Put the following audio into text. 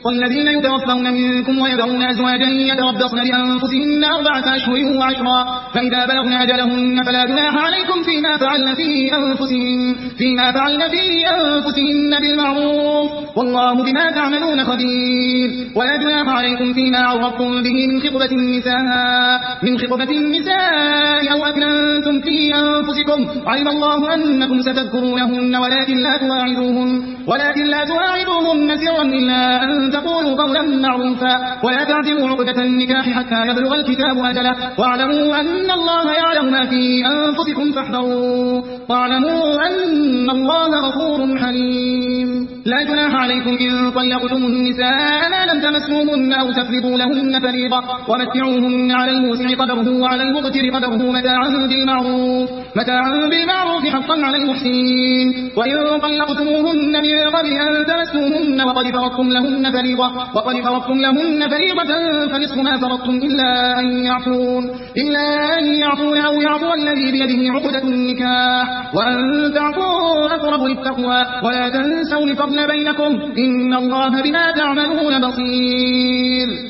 والذين يتوفون منكم ويذرون أزواجا يتربصن بأنفسهن 4 أشهر و10 فإذا بلغن أجلهن فلا جناح عليكم فيما فعلن في أنفسهن بالمعروف والله بما تعملون خبير. ولا جناح عليكم فيما عرضتم به من خطبة النساء أو أكننتم في أنفسكم علم الله أنكم ستذكرونهن ولكن لا تواعدوهن سرا إلا أن تقولوا قولا معروفا ولا تعزموا عقدة النكاح حتى يبلغ الكتاب أجله واعلموا أن الله يعلم ما في أنفسكم فاحذروا واعلموا أن الله غفور حليم. لا جناح عليكم إن طلقتم النساء ما لم تمسوهن أو تفرضوا لهن فريضة ومتعوهن على الموسع قدره وعلى المقتر قدره متاعا بالمعروف حقا على المحسنين. وإن طلقتموهن من قبل أن تمسوهن وقد فرضتم لهن فريضة فنصف ما فرضتم إلا أن يعفون أو يعفو الذي بيده عقدة النكاح وأن تعفوا أقرب للتقوى ولا تنسوا الفضل بينكم إن الله بما تعملون بصير.